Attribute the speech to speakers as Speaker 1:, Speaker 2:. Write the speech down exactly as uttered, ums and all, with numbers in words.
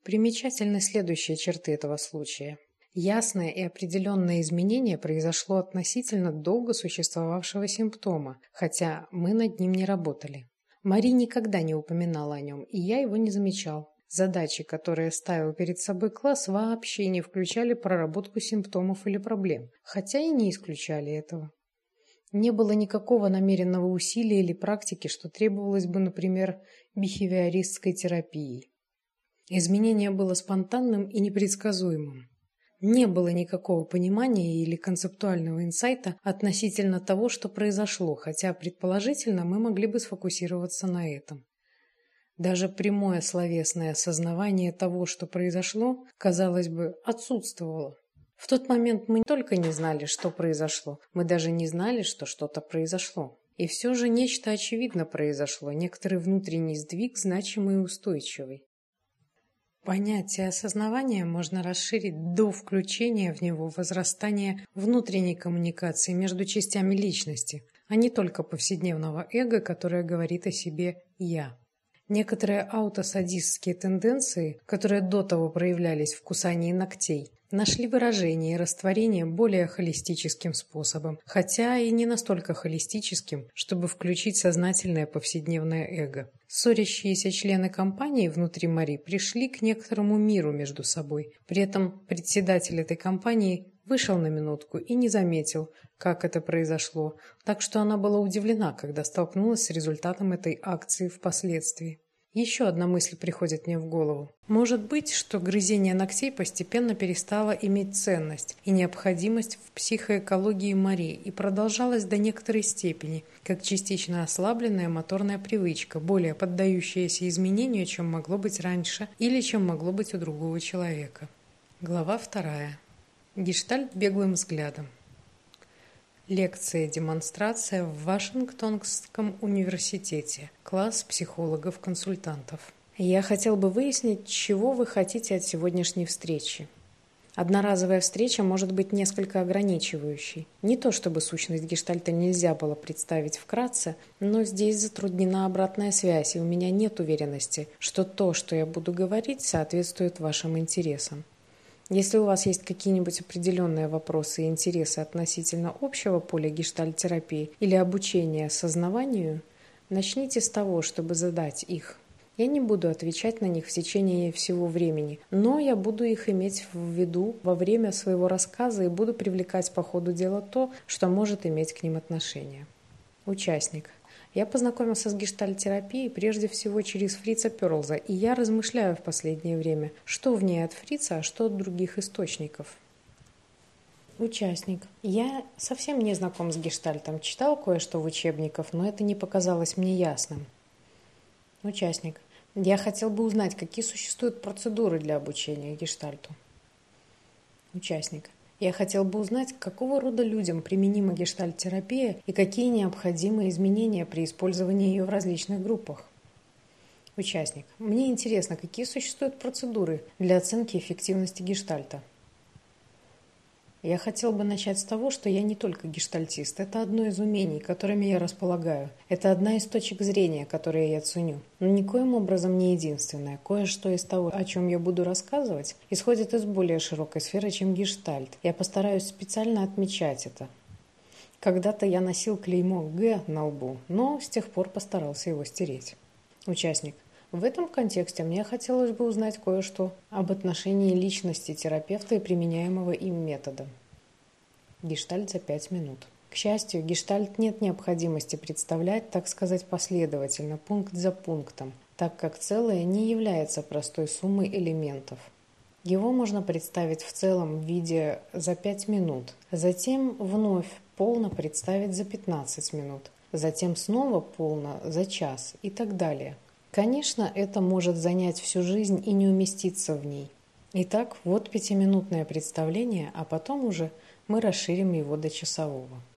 Speaker 1: Примечательны следующие черты этого случая. Ясное и определенное изменение произошло относительно долго существовавшего симптома, хотя мы над ним не работали. Мари никогда не упоминала о нем, и я его не замечал. Задачи, которые ставил перед собой класс, вообще не включали проработку симптомов или проблем, хотя и не исключали этого. Не было никакого намеренного усилия или практики, что требовалось бы, например, бихевиористской терапией. Изменение было спонтанным и непредсказуемым. Не было никакого понимания или концептуального инсайта относительно того, что произошло, хотя предположительно мы могли бы сфокусироваться на этом. Даже прямое словесное осознавание того, что произошло, казалось бы, отсутствовало. В тот момент мы не только не знали, что произошло, мы даже не знали, что что-то произошло. И все же нечто очевидно произошло, некоторый внутренний сдвиг, значимый и устойчивый. Понятие осознавания можно расширить до включения в него возрастания внутренней коммуникации между частями личности, а не только повседневного эго, которое говорит о себе «я». Некоторые аутосадистские тенденции, которые до того проявлялись в кусании ногтей, нашли выражение и растворение более холистическим способом, хотя и не настолько холистическим, чтобы включить сознательное повседневное эго. Ссорящиеся члены компании внутри Мари пришли к некоторому миру между собой. При этом председатель этой компании вышел на минутку и не заметил, как это произошло, так что она была удивлена, когда столкнулась с результатом этой акции впоследствии. Еще одна мысль приходит мне в голову. Может быть, что грызение ногтей постепенно перестало иметь ценность и необходимость в психоэкологии Мари и продолжалось до некоторой степени, как частично ослабленная моторная привычка, более поддающаяся изменению, чем могло быть раньше или чем могло быть у другого человека. Глава вторая. Гештальт беглым взглядом. Лекция-демонстрация в Вашингтонском университете. Класс психологов-консультантов. Я хотел бы выяснить, чего вы хотите от сегодняшней встречи. Одноразовая встреча может быть несколько ограничивающей. Не то чтобы сущность гештальта нельзя было представить вкратце, но здесь затруднена обратная связь, и у меня нет уверенности, что то, что я буду говорить, соответствует вашим интересам. Если у вас есть какие-нибудь определенные вопросы и интересы относительно общего поля гештальт-терапии или обучения осознаванию, начните с того, чтобы задать их. Я не буду отвечать на них в течение всего времени, но я буду их иметь в виду во время своего рассказа и буду привлекать по ходу дела то, что может иметь к ним отношение. Участник. Я познакомился с гештальт-терапией прежде всего через Фрица Перлза, и я размышляю в последнее время, что в ней от Фрица, а что от других источников. Участник. Я совсем не знаком с гештальтом, читал кое-что в учебниках, но это не показалось мне ясным. Участник. Я хотел бы узнать, какие существуют процедуры для обучения гештальту. Участник. Я хотел бы узнать, какого рода людям применима гештальт-терапия и какие необходимы изменения при использовании ее в различных группах. Участник. Мне интересно, какие существуют процедуры для оценки эффективности гештальта. Я хотел бы начать с того, что я не только гештальтист. Это одно из умений, которыми я располагаю. Это одна из точек зрения, которые я ценю. Но никоим образом не единственная. Кое-что из того, о чем я буду рассказывать, исходит из более широкой сферы, чем гештальт. Я постараюсь специально отмечать это. Когда-то я носил клеймо «Г» на лбу, но с тех пор постарался его стереть. Участник. В этом контексте мне хотелось бы узнать кое-что об отношении личности терапевта и применяемого им метода. Гештальт за пять минут. К счастью, гештальт нет необходимости представлять, так сказать, последовательно, пункт за пунктом, так как целое не является простой суммой элементов. Его можно представить в целом в виде за пять минут, затем вновь полно представить за пятнадцать минут, затем снова полно за час и так далее. Конечно, это может занять всю жизнь и не уместиться в ней. Итак, вот пятиминутное представление, а потом уже мы расширим его до часового.